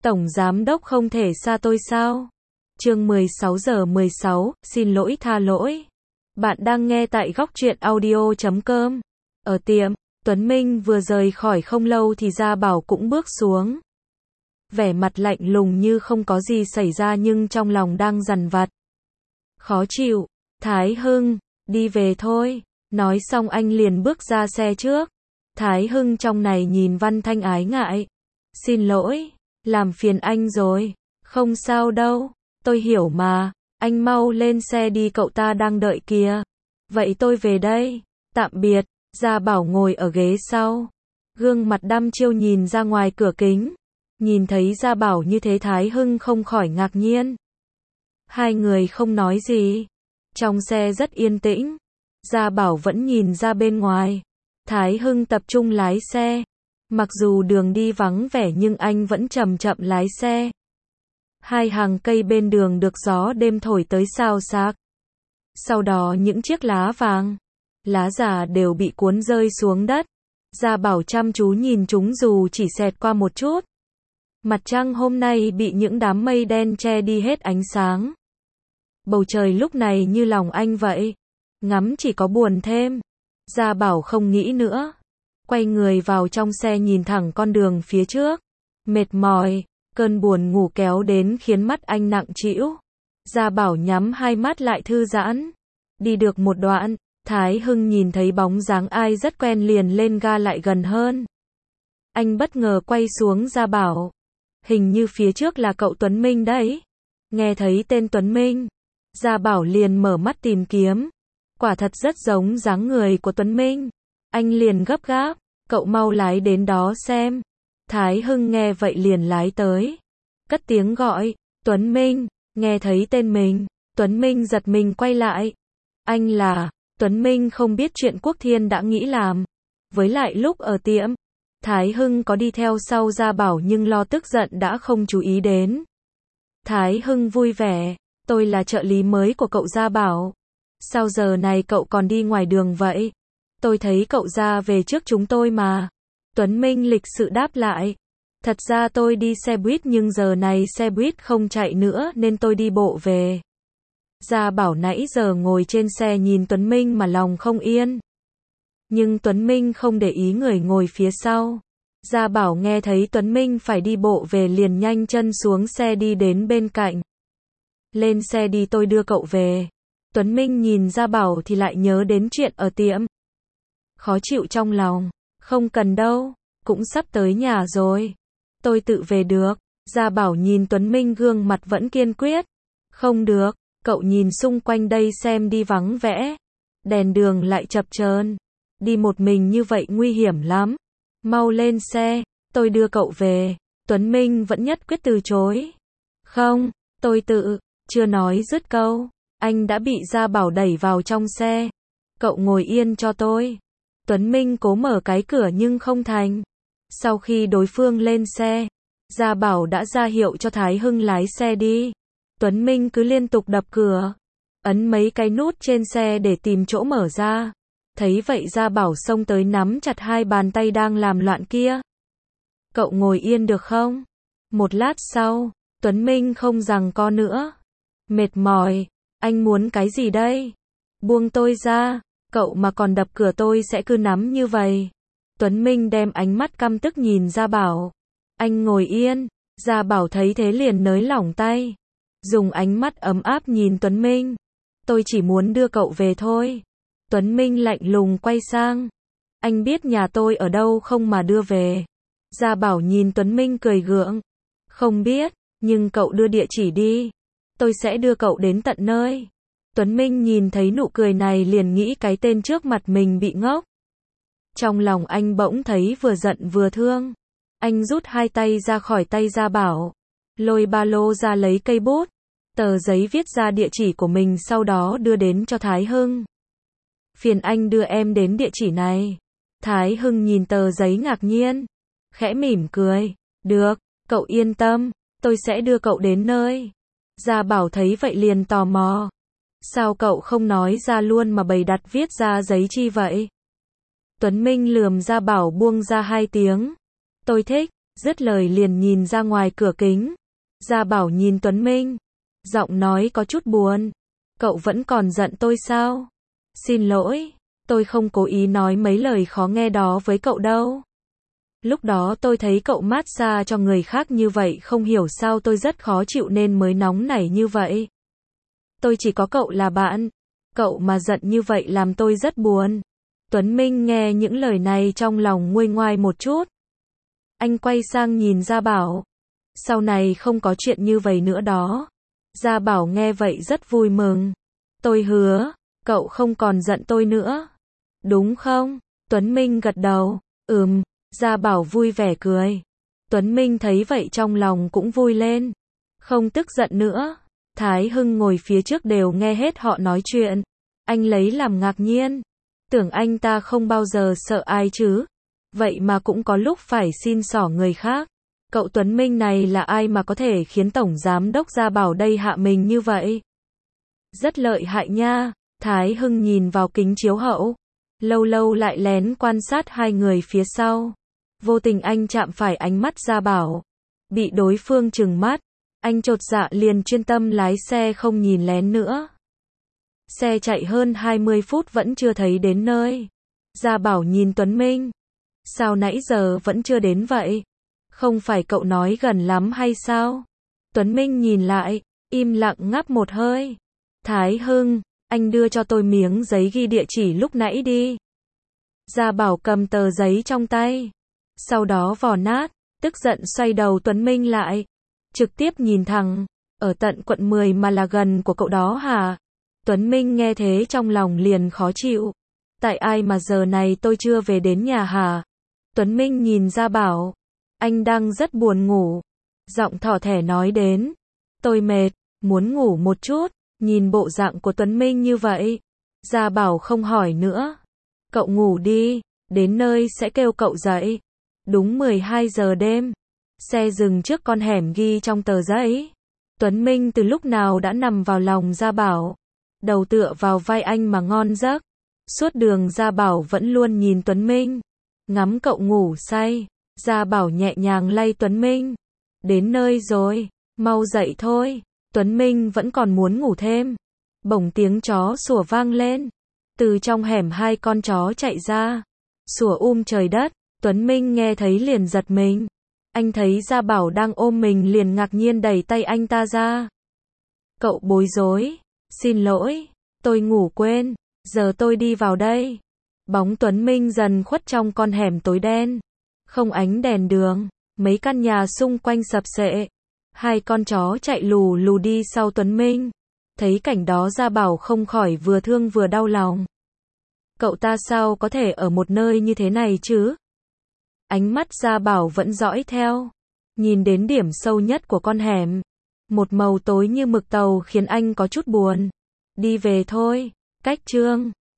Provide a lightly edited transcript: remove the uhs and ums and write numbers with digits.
Tổng giám đốc không thể xa tôi sao? Chương 16:16, xin lỗi tha lỗi. Bạn đang nghe tại góc truyện audio.com. Ở tiệm, Tuấn Minh vừa rời khỏi không lâu thì Gia Bảo cũng bước xuống. Vẻ mặt lạnh lùng như không có gì xảy ra nhưng trong lòng đang dằn vặt. Khó chịu, Thái Hưng, đi về thôi. Nói xong anh liền bước ra xe trước. Thái Hưng trong này nhìn Văn Thanh ái ngại. Xin lỗi, làm phiền anh rồi. Không sao đâu, tôi hiểu mà. Anh mau lên xe đi, cậu ta đang đợi kìa. Vậy tôi về đây. Tạm biệt. Gia Bảo ngồi ở ghế sau. Gương mặt đăm chiêu nhìn ra ngoài cửa kính. Nhìn thấy Gia Bảo như thế Thái Hưng không khỏi ngạc nhiên. Hai người không nói gì. Trong xe rất yên tĩnh. Gia Bảo vẫn nhìn ra bên ngoài. Thái Hưng tập trung lái xe. Mặc dù đường đi vắng vẻ nhưng anh vẫn chậm chậm lái xe. Hai hàng cây bên đường được gió đêm thổi tới xao xạc. Sau đó những chiếc lá vàng, lá già đều bị cuốn rơi xuống đất. Gia Bảo chăm chú nhìn chúng dù chỉ xẹt qua một chút. Mặt trăng hôm nay bị những đám mây đen che đi hết ánh sáng. Bầu trời lúc này như lòng anh vậy. Ngắm chỉ có buồn thêm. Gia Bảo không nghĩ nữa. Quay người vào trong xe nhìn thẳng con đường phía trước. Mệt mỏi, cơn buồn ngủ kéo đến khiến mắt anh nặng trĩu. Gia Bảo nhắm hai mắt lại thư giãn. Đi được một đoạn, Thái Hưng nhìn thấy bóng dáng ai rất quen liền lên ga lại gần hơn. Anh bất ngờ quay xuống Gia Bảo. Hình như phía trước là cậu Tuấn Minh đấy. Nghe thấy tên Tuấn Minh, Gia Bảo liền mở mắt tìm kiếm. Quả thật rất giống dáng người của Tuấn Minh. Anh liền gấp gáp, cậu mau lái đến đó xem. Thái Hưng nghe vậy liền lái tới. Cất tiếng gọi, Tuấn Minh, nghe thấy tên mình. Tuấn Minh giật mình quay lại. Anh là, Tuấn Minh không biết chuyện Quốc Thiên đã nghĩ làm. Với lại lúc ở tiệm, Thái Hưng có đi theo sau Gia Bảo nhưng lo tức giận đã không chú ý đến. Thái Hưng vui vẻ, tôi là trợ lý mới của cậu Gia Bảo. Sao giờ này cậu còn đi ngoài đường vậy? Tôi thấy cậu ra về trước chúng tôi mà. Tuấn Minh lịch sự đáp lại. Thật ra tôi đi xe buýt nhưng giờ này xe buýt không chạy nữa nên tôi đi bộ về. Gia Bảo nãy giờ ngồi trên xe nhìn Tuấn Minh mà lòng không yên. Nhưng Tuấn Minh không để ý người ngồi phía sau. Gia Bảo nghe thấy Tuấn Minh phải đi bộ về liền nhanh chân xuống xe đi đến bên cạnh. Lên xe đi, tôi đưa cậu về. Tuấn Minh nhìn Gia Bảo thì lại nhớ đến chuyện ở tiệm. Khó chịu trong lòng. Không cần đâu, cũng sắp tới nhà rồi. Tôi tự về được. Gia Bảo nhìn Tuấn Minh gương mặt vẫn kiên quyết. Không được, cậu nhìn xung quanh đây xem đi vắng vẻ. Đèn đường lại chập chờn. Đi một mình như vậy nguy hiểm lắm. Mau lên xe, tôi đưa cậu về. Tuấn Minh vẫn nhất quyết từ chối. Không, tôi tự, chưa nói dứt câu. Anh đã bị Gia Bảo đẩy vào trong xe. Cậu ngồi yên cho tôi. Tuấn Minh cố mở cái cửa nhưng không thành. Sau khi đối phương lên xe, Gia Bảo đã ra hiệu cho Thái Hưng lái xe đi. Tuấn Minh cứ liên tục đập cửa, ấn mấy cái nút trên xe để tìm chỗ mở ra. Thấy vậy Gia Bảo xông tới nắm chặt hai bàn tay đang làm loạn kia. Cậu ngồi yên được không? Một lát sau, Tuấn Minh không giằng co nữa. Mệt mỏi, anh muốn cái gì đây? Buông tôi ra, cậu mà còn đập cửa tôi sẽ cứ nắm như vậy. Tuấn Minh đem ánh mắt căm tức nhìn Gia Bảo. Anh ngồi yên. Gia Bảo thấy thế liền nới lỏng tay. Dùng ánh mắt ấm áp nhìn Tuấn Minh. Tôi chỉ muốn đưa cậu về thôi. Tuấn Minh lạnh lùng quay sang. Anh biết nhà tôi ở đâu không mà đưa về? Gia Bảo nhìn Tuấn Minh cười gượng. Không biết, nhưng cậu đưa địa chỉ đi. Tôi sẽ đưa cậu đến tận nơi. Tuấn Minh nhìn thấy nụ cười này liền nghĩ cái tên trước mặt mình bị ngốc. Trong lòng anh bỗng thấy vừa giận vừa thương. Anh rút hai tay ra khỏi tay Gia Bảo. Lôi ba lô ra lấy cây bút. Tờ giấy viết ra địa chỉ của mình sau đó đưa đến cho Thái Hưng. Phiền anh đưa em đến địa chỉ này. Thái Hưng nhìn tờ giấy ngạc nhiên. Khẽ mỉm cười. Được, cậu yên tâm. Tôi sẽ đưa cậu đến nơi. Gia Bảo thấy vậy liền tò mò. Sao cậu không nói ra luôn mà bày đặt viết ra giấy chi vậy? Tuấn Minh lườm Gia Bảo buông ra hai tiếng. Tôi thích, Dứt lời liền nhìn ra ngoài cửa kính. Gia Bảo nhìn Tuấn Minh, giọng nói có chút buồn. Cậu vẫn còn giận tôi sao? Xin lỗi, tôi không cố ý nói mấy lời khó nghe đó với cậu đâu. Lúc đó tôi thấy cậu massage cho người khác như vậy không hiểu sao tôi rất khó chịu nên mới nóng nảy như vậy. Tôi chỉ có cậu là bạn. Cậu mà giận như vậy làm tôi rất buồn. Tuấn Minh nghe những lời này trong lòng nguôi ngoai một chút. Anh quay sang nhìn Gia Bảo. Sau này không có chuyện như vậy nữa đó. Gia Bảo nghe vậy rất vui mừng. Tôi hứa, cậu không còn giận tôi nữa. Đúng không? Tuấn Minh gật đầu. Gia Bảo vui vẻ cười. Tuấn Minh thấy vậy trong lòng cũng vui lên. Không tức giận nữa. Thái Hưng ngồi phía trước đều nghe hết họ nói chuyện. Anh lấy làm ngạc nhiên. Tưởng anh ta không bao giờ sợ ai chứ. Vậy mà cũng có lúc phải xin xỏ người khác. Cậu Tuấn Minh này là ai mà có thể khiến Tổng Giám đốc Gia Bảo đây hạ mình như vậy? Rất lợi hại nha. Thái Hưng nhìn vào kính chiếu hậu. Lâu lâu lại lén quan sát hai người phía sau. Vô tình anh chạm phải ánh mắt Gia Bảo. Bị đối phương trừng mắt. Anh chột dạ liền chuyên tâm lái xe không nhìn lén nữa. Xe chạy hơn 20 phút vẫn chưa thấy đến nơi. Gia Bảo nhìn Tuấn Minh. Sao nãy giờ vẫn chưa đến vậy? Không phải cậu nói gần lắm hay sao? Tuấn Minh nhìn lại, im lặng ngáp một hơi. Thái Hưng, anh đưa cho tôi miếng giấy ghi địa chỉ lúc nãy đi. Gia Bảo cầm tờ giấy trong tay. Sau đó vò nát, tức giận xoay đầu Tuấn Minh lại. Trực tiếp nhìn thẳng, ở tận quận 10 mà là gần của cậu đó hả? Tuấn Minh nghe thế trong lòng liền khó chịu. Tại ai mà giờ này tôi chưa về đến nhà hả? Tuấn Minh nhìn Gia Bảo. Anh đang rất buồn ngủ. Giọng thỏ thẻ nói đến. Tôi mệt, muốn ngủ một chút. Nhìn bộ dạng của Tuấn Minh như vậy. Gia Bảo không hỏi nữa. Cậu ngủ đi, đến nơi sẽ kêu cậu dậy. Đúng 12 giờ đêm. Xe dừng trước con hẻm ghi trong tờ giấy. Tuấn Minh từ lúc nào đã nằm vào lòng Gia Bảo. Đầu tựa vào vai anh mà ngon giấc. Suốt đường Gia Bảo vẫn luôn nhìn Tuấn Minh. Ngắm cậu ngủ say. Gia Bảo nhẹ nhàng lay Tuấn Minh. Đến nơi rồi, mau dậy thôi. Tuấn Minh vẫn còn muốn ngủ thêm. Bỗng tiếng chó sủa vang lên. Từ trong hẻm hai con chó chạy ra. Sủa trời đất. Tuấn Minh nghe thấy liền giật mình. Anh thấy Gia Bảo đang ôm mình liền ngạc nhiên đẩy tay anh ta ra. Cậu bối rối. Xin lỗi, tôi ngủ quên. Giờ tôi đi vào đây. Bóng Tuấn Minh dần khuất trong con hẻm tối đen. Không ánh đèn đường. Mấy căn nhà xung quanh sập sệ. Hai con chó chạy lù lù đi sau Tuấn Minh. Thấy cảnh đó Gia Bảo không khỏi vừa thương vừa đau lòng. Cậu ta sao có thể ở một nơi như thế này chứ? Ánh mắt Gia Bảo vẫn dõi theo. Nhìn đến điểm sâu nhất của con hẻm. Một màu tối như mực tàu khiến anh có chút buồn. Đi về thôi. Cách chương